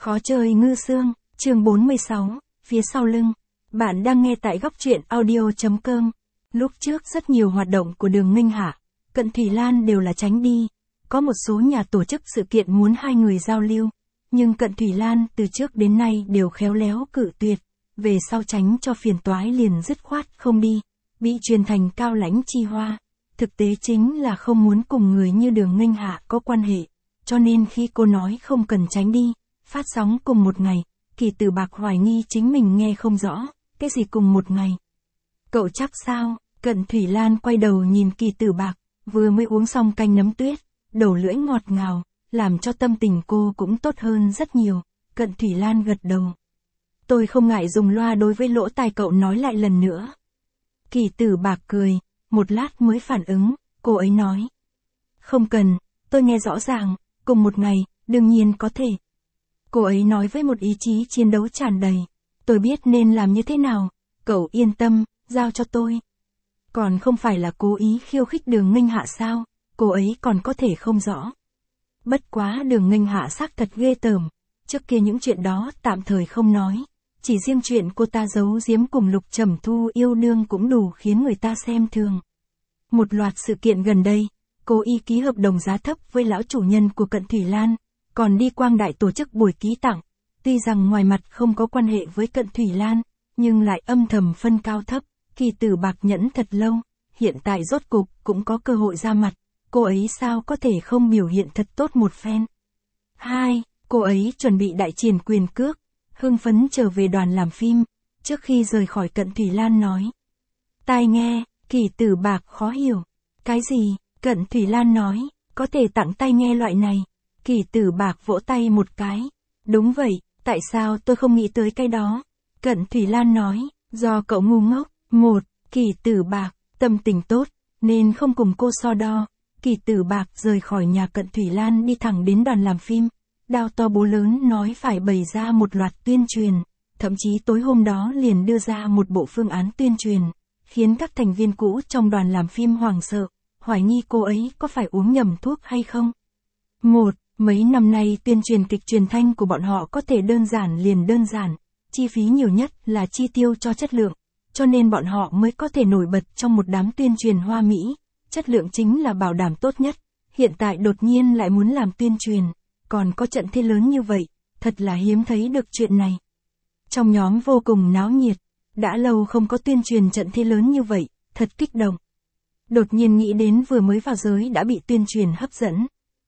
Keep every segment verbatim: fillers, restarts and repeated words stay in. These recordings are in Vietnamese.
Khó chơi ngư xương, chương bốn mươi sáu, phía sau lưng. Bạn đang nghe tại góc truyện audio.com. Lúc trước rất nhiều hoạt động của Đường Nghinh Hạ, Cận Thủy Lan đều là tránh đi. Có một số nhà tổ chức sự kiện muốn hai người giao lưu, nhưng Cận Thủy Lan từ trước đến nay đều khéo léo cự tuyệt, về sau tránh cho phiền toái liền dứt khoát không đi, bị truyền thành cao lãnh chi hoa. Thực tế chính là không muốn cùng người như Đường Nghinh Hạ có quan hệ, cho nên khi cô nói không cần tránh đi, phát sóng cùng một ngày, Kỳ Tử Bạc hoài nghi chính mình nghe không rõ, cái gì cùng một ngày. Cậu chắc sao? Cận Thủy Lan quay đầu nhìn Kỳ Tử Bạc, vừa mới uống xong canh nấm tuyết, đầu lưỡi ngọt ngào, làm cho tâm tình cô cũng tốt hơn rất nhiều. Cận Thủy Lan gật đầu. Tôi không ngại dùng loa đối với lỗ tai cậu nói lại lần nữa. Kỳ Tử Bạc cười, một lát mới phản ứng, cô ấy nói. Không cần, tôi nghe rõ ràng, cùng một ngày, đương nhiên có thể. Cô ấy nói với một ý chí chiến đấu tràn đầy. Tôi biết nên làm như thế nào, cậu yên tâm, giao cho tôi. Còn không phải là cố ý khiêu khích Đường Nghinh Hạ sao, cô ấy còn có thể không rõ. Bất quá Đường Nghinh Hạ xác thật ghê tởm, trước kia những chuyện đó tạm thời không nói. Chỉ riêng chuyện cô ta giấu giếm cùng Lục Trầm Thu yêu đương cũng đủ khiến người ta xem thường. Một loạt sự kiện gần đây, cô y ký hợp đồng giá thấp với lão chủ nhân của Cận Thủy Lan, còn đi Quang Đại tổ chức buổi ký tặng. Tuy rằng ngoài mặt không có quan hệ với Cận Thủy Lan, nhưng lại âm thầm phân cao thấp. Kỳ Tử Bạc nhẫn thật lâu, hiện tại rốt cục cũng có cơ hội ra mặt, cô ấy sao có thể không biểu hiện thật tốt một phen. Hai, cô ấy chuẩn bị đại triển quyền cước, hưng phấn trở về đoàn làm phim, trước khi rời khỏi Cận Thủy Lan nói. Tai nghe, Kỳ Tử Bạc khó hiểu. Cái gì? Cận Thủy Lan nói, có thể tặng tai nghe loại này. Kỳ Tử Bạc vỗ tay một cái. Đúng vậy, tại sao tôi không nghĩ tới cái đó? Cận Thủy Lan nói, do cậu ngu ngốc. Một, Kỳ Tử Bạc, tâm tình tốt, nên không cùng cô so đo. Kỳ Tử Bạc rời khỏi nhà Cận Thủy Lan đi thẳng đến đoàn làm phim. Đao to búa lớn nói phải bày ra một loạt tuyên truyền, thậm chí tối hôm đó liền đưa ra một bộ phương án tuyên truyền, khiến các thành viên cũ trong đoàn làm phim hoảng sợ, hoài nghi cô ấy có phải uống nhầm thuốc hay không. Một, mấy năm nay tuyên truyền kịch truyền thanh của bọn họ có thể đơn giản liền đơn giản, chi phí nhiều nhất là chi tiêu cho chất lượng, cho nên bọn họ mới có thể nổi bật trong một đám tuyên truyền hoa mỹ, chất lượng chính là bảo đảm tốt nhất. Hiện tại đột nhiên lại muốn làm tuyên truyền, còn có trận thế lớn như vậy, thật là hiếm thấy được chuyện này. Trong nhóm vô cùng náo nhiệt, đã lâu không có tuyên truyền trận thế lớn như vậy, thật kích động. Đột nhiên nghĩ đến vừa mới vào giới đã bị tuyên truyền hấp dẫn.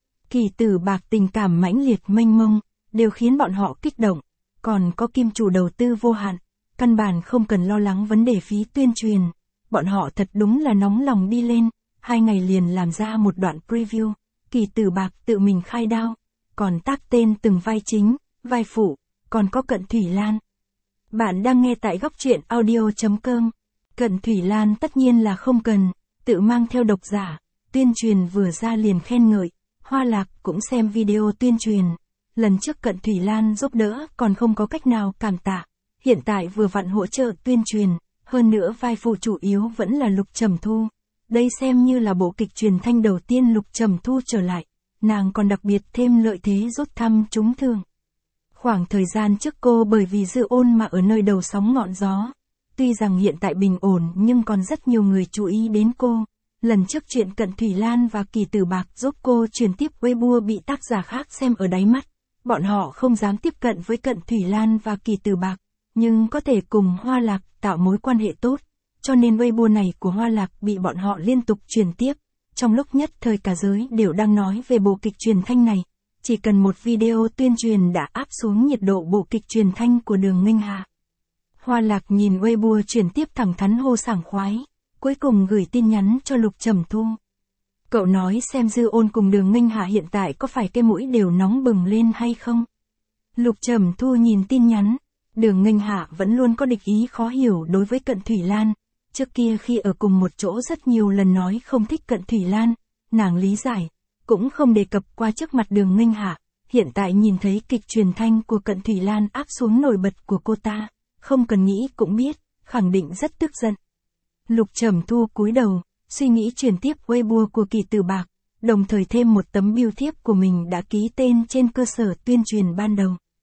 Kỳ Tử Bạc tình cảm mãnh liệt mênh mông, đều khiến bọn họ kích động, còn có kim chủ đầu tư vô hạn, căn bản không cần lo lắng vấn đề phí tuyên truyền. Bọn họ thật đúng là nóng lòng đi lên, hai ngày liền làm ra một đoạn preview, Kỳ Tử Bạc tự mình khai đao, còn tác tên từng vai chính, vai phụ, còn có Cận Thủy Lan. Bạn đang nghe tại góc truyện audio.com. Cận Thủy Lan tất nhiên là không cần, tự mang theo độc giả, tuyên truyền vừa ra liền khen ngợi, Hoa Lạc cũng xem video tuyên truyền. Lần trước Cận Thủy Lan giúp đỡ còn không có cách nào cảm tạ, hiện tại vừa vặn hỗ trợ tuyên truyền, hơn nữa vai phụ chủ yếu vẫn là Lục Trầm Thu. Đây xem như là bộ kịch truyền thanh đầu tiên Lục Trầm Thu trở lại, nàng còn đặc biệt thêm lợi thế rút thăm trúng thưởng. Khoảng thời gian trước cô bởi vì Dư Ôn mà ở nơi đầu sóng ngọn gió. Tuy rằng hiện tại bình ổn nhưng còn rất nhiều người chú ý đến cô. Lần trước chuyện Cận Thủy Lan và Kỳ Tử Bạc giúp cô truyền tiếp Weibo bị tác giả khác xem ở đáy mắt. Bọn họ không dám tiếp cận với Cận Thủy Lan và Kỳ Tử Bạc, nhưng có thể cùng Hoa Lạc tạo mối quan hệ tốt. Cho nên Weibo này của Hoa Lạc bị bọn họ liên tục truyền tiếp. Trong lúc nhất thời cả giới đều đang nói về bộ kịch truyền thanh này. Chỉ cần một video tuyên truyền đã áp xuống nhiệt độ bộ kịch truyền thanh của Đường Nghinh Hạ. Hoa Lạc nhìn Weibo truyền tiếp thẳng thắn hô sảng khoái, cuối cùng gửi tin nhắn cho Lục Trầm Thu. Cậu nói xem Dư Ôn cùng Đường Nghinh Hạ hiện tại có phải cái mũi đều nóng bừng lên hay không? Lục Trầm Thu nhìn tin nhắn, Đường Nghinh Hạ vẫn luôn có địch ý khó hiểu đối với Cận Thủy Lan. Trước kia khi ở cùng một chỗ rất nhiều lần nói không thích Cận Thủy Lan, nàng lý giải, cũng không đề cập qua trước mặt Đường Nghinh Hạ. Hiện tại nhìn thấy kịch truyền thanh của Cận Thủy Lan áp xuống nổi bật của cô ta, không cần nghĩ cũng biết, khẳng định rất tức giận. Lục Trầm Thu cúi đầu, suy nghĩ truyền tiếp Weibo của Kỳ Tử Bạc, đồng thời thêm một tấm bưu thiếp của mình đã ký tên trên cơ sở tuyên truyền ban đầu.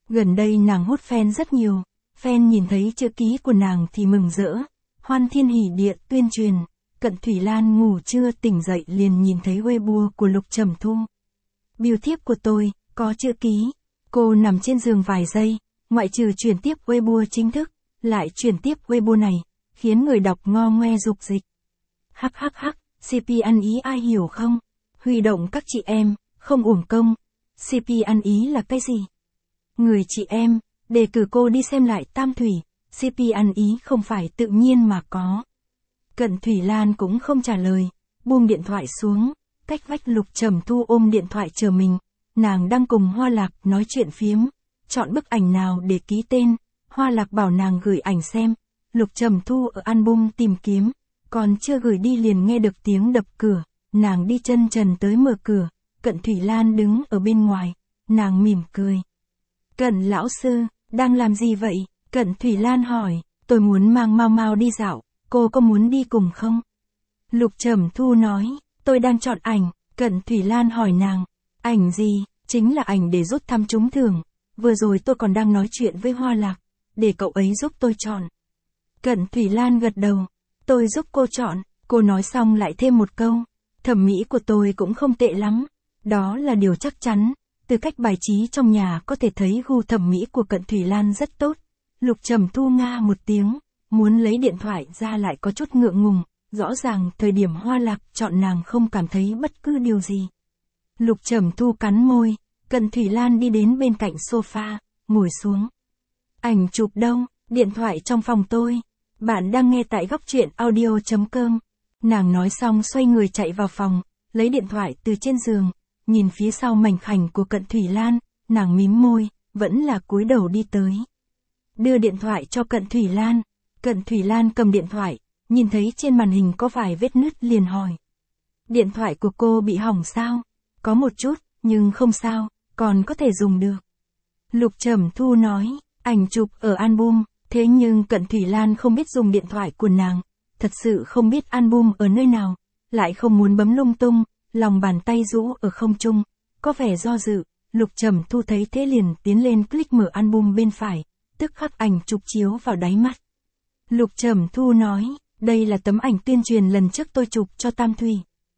Gần đây nàng hút fan rất nhiều, fan nhìn thấy chữ ký của nàng thì mừng rỡ, hoan thiên hỉ địa tuyên truyền. Cận Thủy Lan ngủ chưa tỉnh dậy liền nhìn thấy Weibo của Lục Trầm Thu. Bưu thiếp của tôi, có chữ ký. Cô nằm trên giường vài giây, ngoại trừ chuyển tiếp Weibo chính thức, lại chuyển tiếp Weibo này, khiến người đọc ngo ngoe dục dịch. Hắc hắc hắc, xê pê ăn ý ai hiểu không? Huy động các chị em, không uổng công. xê pê ăn ý là cái gì? Người chị em, đề cử cô đi xem lại Tam Thủy, xê pê ăn ý không phải tự nhiên mà có. Cận Thủy Lan cũng không trả lời, buông điện thoại xuống, cách vách Lục Trầm Thu ôm điện thoại chờ mình, nàng đang cùng Hoa Lạc nói chuyện phiếm, chọn bức ảnh nào để ký tên, Hoa Lạc bảo nàng gửi ảnh xem, Lục Trầm Thu ở album tìm kiếm, còn chưa gửi đi liền nghe được tiếng đập cửa, nàng đi chân trần tới mở cửa, Cận Thủy Lan đứng ở bên ngoài, nàng mỉm cười. Cận lão sư, đang làm gì vậy? Cận Thủy Lan hỏi, tôi muốn mang Mau Mau đi dạo, cô có muốn đi cùng không? Lục Trầm Thu nói, tôi đang chọn ảnh, Cận Thủy Lan hỏi nàng, ảnh gì? Chính là ảnh để rút thăm trúng thưởng, vừa rồi tôi còn đang nói chuyện với Hoa Lạc, để cậu ấy giúp tôi chọn. Cận Thủy Lan gật đầu, tôi giúp cô chọn, cô nói xong lại thêm một câu, thẩm mỹ của tôi cũng không tệ lắm, đó là điều chắc chắn, từ cách bài trí trong nhà có thể thấy gu thẩm mỹ của Cận Thủy Lan rất tốt. Lục Trầm Thu nga một tiếng, muốn lấy điện thoại ra lại có chút ngượng ngùng, rõ ràng thời điểm Hoa Lạc chọn nàng không cảm thấy bất cứ điều gì. Lục Trầm Thu cắn môi, Cận Thủy Lan đi đến bên cạnh sofa, ngồi xuống. Ảnh chụp đâu? Điện thoại trong phòng tôi. Bạn đang nghe tại góc truyện audio chấm com. Nàng nói xong xoay người chạy vào phòng, lấy điện thoại từ trên giường, nhìn phía sau mảnh khảnh của Cận Thủy Lan, nàng mím môi, vẫn là cúi đầu đi tới. Đưa điện thoại cho Cận Thủy Lan. Cận Thủy Lan cầm điện thoại, nhìn thấy trên màn hình có vài vết nứt liền hỏi. Điện thoại của cô bị hỏng sao? Có một chút, nhưng không sao, còn có thể dùng được. Lục Trầm Thu nói, ảnh chụp ở album, thế nhưng Cận Thủy Lan không biết dùng điện thoại của nàng, thật sự không biết album ở nơi nào, lại không muốn bấm lung tung, lòng bàn tay rũ ở không trung, có vẻ do dự. Lục Trầm Thu thấy thế liền tiến lên click mở album bên phải, tức khắc ảnh chụp chiếu vào đáy mắt. Lục Trầm Thu nói, đây là tấm ảnh tuyên truyền lần trước tôi chụp cho Tam Thủy.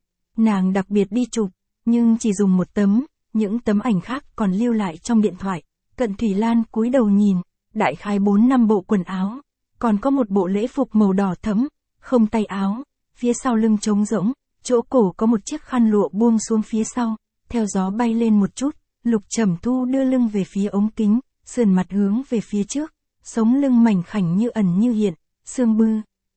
Nàng đặc biệt đi chụp, nhưng chỉ dùng một tấm, những tấm ảnh khác còn lưu lại trong điện thoại. Cận Thủy Lan cúi đầu nhìn, đại khái bốn năm bộ quần áo, còn có một bộ lễ phục màu đỏ thẫm, không tay áo, phía sau lưng trống rỗng, chỗ cổ có một chiếc khăn lụa buông xuống phía sau, theo gió bay lên một chút. Lục Trầm Thu đưa lưng về phía ống kính, sườn mặt hướng về phía trước, sống lưng mảnh khảnh như ẩn như hiện, xương bư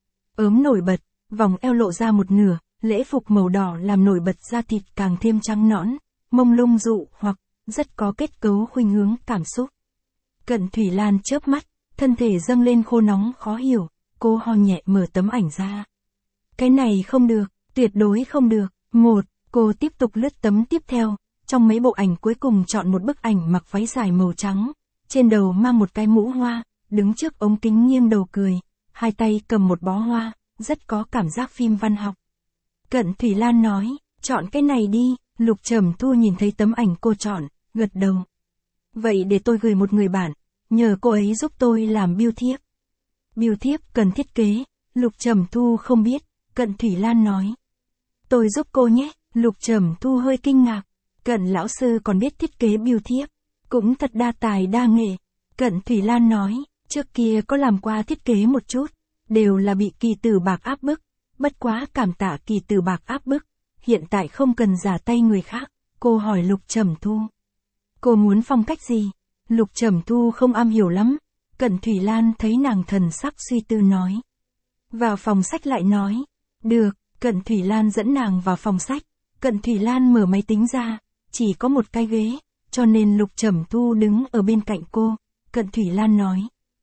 ốm nổi bật, vòng eo lộ ra một nửa, lễ phục màu đỏ làm nổi bật da thịt càng thêm trắng nõn, mông lung dụ hoặc rất có kết cấu khuynh hướng cảm xúc. Cận Thủy Lan chớp mắt, thân thể dâng lên khô nóng khó hiểu, cô ho nhẹ mở tấm ảnh ra. Cái này không được, tuyệt đối không được. Một, cô tiếp tục lướt tấm tiếp theo, trong mấy bộ ảnh cuối cùng chọn một bức ảnh mặc váy dài màu trắng, trên đầu mang một cái mũ hoa, đứng trước ống kính nghiêng đầu cười, hai tay cầm một bó hoa, rất có cảm giác phim văn học. Cận Thủy Lan nói, chọn cái này đi. Lục Trầm Thu nhìn thấy tấm ảnh cô chọn, gật đầu. Vậy để tôi gửi một người bạn, nhờ cô ấy giúp tôi làm bưu thiếp. Bưu thiếp cần thiết kế, Lục Trầm Thu không biết, Cận Thủy Lan nói. Tôi giúp cô nhé. Lục Trầm Thu hơi kinh ngạc, Cận lão sư còn biết thiết kế bưu thiếp, cũng thật đa tài đa nghệ. Cận Thủy Lan nói, trước kia có làm qua thiết kế một chút, đều là bị Kỳ Tử Bạc áp bức, bất quá cảm tạ Kỳ Tử Bạc áp bức, hiện tại không cần giả tay người khác. Cô hỏi Lục Trầm Thu, cô muốn phong cách gì? Lục Trầm Thu không am hiểu lắm. Cận Thủy Lan thấy nàng thần sắc suy tư nói. Vào phòng sách lại nói. Được. Cận Thủy Lan dẫn nàng vào phòng sách. Cận Thủy Lan mở máy tính ra, chỉ có một cái ghế, cho nên Lục Trầm Thu đứng ở bên cạnh cô. Cận Thủy Lan nói,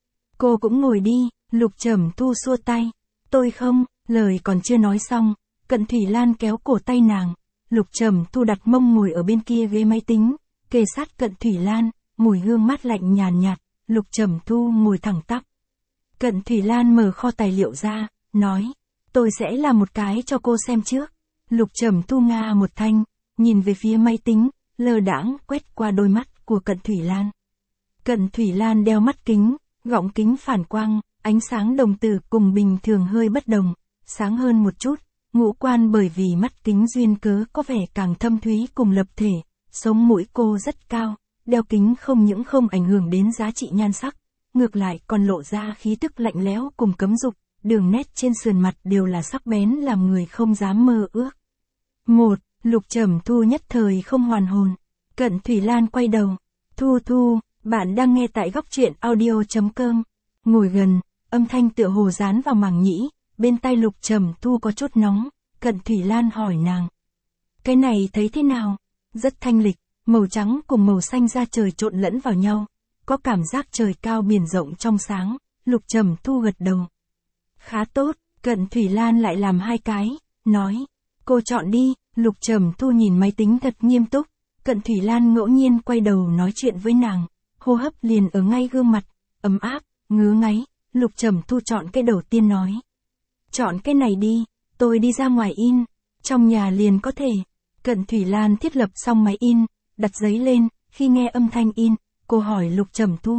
cô cũng ngồi đi. Lục Trầm Thu xua tay. Tôi không. Lời còn chưa nói xong, Cận Thủy Lan kéo cổ tay nàng. Lục Trầm Thu đặt mông ngồi ở bên kia ghế máy tính, kề sát Cận Thủy Lan, mùi hương mát lạnh nhàn nhạt. Lục Trầm Thu ngồi thẳng tắp. Cận Thủy Lan mở kho tài liệu ra, nói, tôi sẽ làm một cái cho cô xem trước. Lục Trầm Thu nga một thanh, nhìn về phía máy tính, lơ đãng quét qua đôi mắt của Cận Thủy Lan. Cận Thủy Lan đeo mắt kính, gọng kính phản quang, ánh sáng đồng tử cùng bình thường hơi bất đồng, sáng hơn một chút, ngũ quan bởi vì mắt kính duyên cớ có vẻ càng thâm thúy cùng lập thể, sống mũi cô rất cao, đeo kính không những không ảnh hưởng đến giá trị nhan sắc, ngược lại còn lộ ra khí tức lạnh lẽo cùng cấm dục, đường nét trên sườn mặt đều là sắc bén làm người không dám mơ ước. Một, Lục Trầm Thu nhất thời không hoàn hồn. Cận Thủy Lan quay đầu. Thu Thu, bạn đang nghe tại góc truyện audio.com. Ngồi gần, âm thanh tựa hồ dán vào màng nhĩ, bên tai Lục Trầm Thu có chút nóng, Cận Thủy Lan hỏi nàng. Cái này thấy thế nào? Rất thanh lịch, màu trắng cùng màu xanh da trời trộn lẫn vào nhau, có cảm giác trời cao biển rộng trong sáng, Lục Trầm Thu gật đầu. Khá tốt, Cận Thủy Lan lại làm hai cái, nói. Cô chọn đi, Lục Trầm Thu nhìn máy tính thật nghiêm túc, Cận Thủy Lan ngẫu nhiên quay đầu nói chuyện với nàng, hô hấp liền ở ngay gương mặt, ấm áp, ngứa ngáy, Lục Trầm Thu chọn cái đầu tiên nói. Chọn cái này đi, tôi đi ra ngoài in, trong nhà liền có thể. Cận Thủy Lan thiết lập xong máy in, đặt giấy lên, khi nghe âm thanh in, cô hỏi Lục Trầm Thu.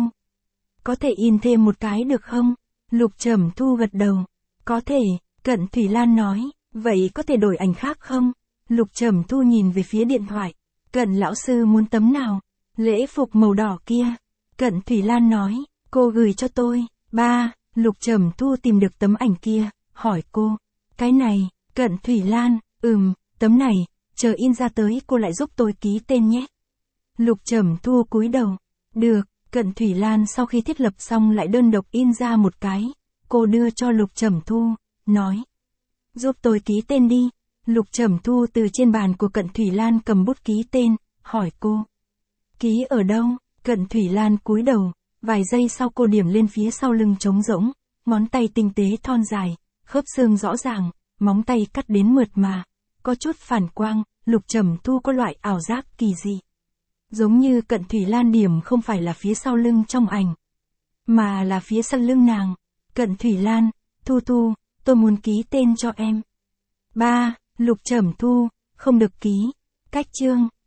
Có thể in thêm một cái được không? Lục Trầm Thu gật đầu. Có thể, Cận Thủy Lan nói, vậy có thể đổi ảnh khác không? Lục Trầm Thu nhìn về phía điện thoại. Cận lão sư muốn tấm nào? Lễ phục màu đỏ kia. Cận Thủy Lan nói, cô gửi cho tôi. Ba, Lục Trầm Thu tìm được tấm ảnh kia, hỏi cô. Cái này, Cận Thủy Lan, ừm, tấm này, chờ in ra tới cô lại giúp tôi ký tên nhé. Lục Trầm Thu cúi đầu. Được, Cận Thủy Lan sau khi thiết lập xong lại đơn độc in ra một cái. Cô đưa cho Lục Trầm Thu, nói. Giúp tôi ký tên đi. Lục Trầm Thu từ trên bàn của Cận Thủy Lan cầm bút ký tên, hỏi cô. Ký ở đâu? Cận Thủy Lan cúi đầu, vài giây sau cô điểm lên phía sau lưng trống rỗng, ngón tay tinh tế thon dài, khớp xương rõ ràng, móng tay cắt đến mượt mà, có chút phản quang, Lục Trầm Thu có loại ảo giác kỳ dị. Giống như Cận Thủy Lan điểm không phải là phía sau lưng trong ảnh, mà là phía sau lưng nàng. Cận Thủy Lan, Thu Thu, tôi muốn ký tên cho em. Ba, Lục Trầm Thu, không được ký. Cách chương.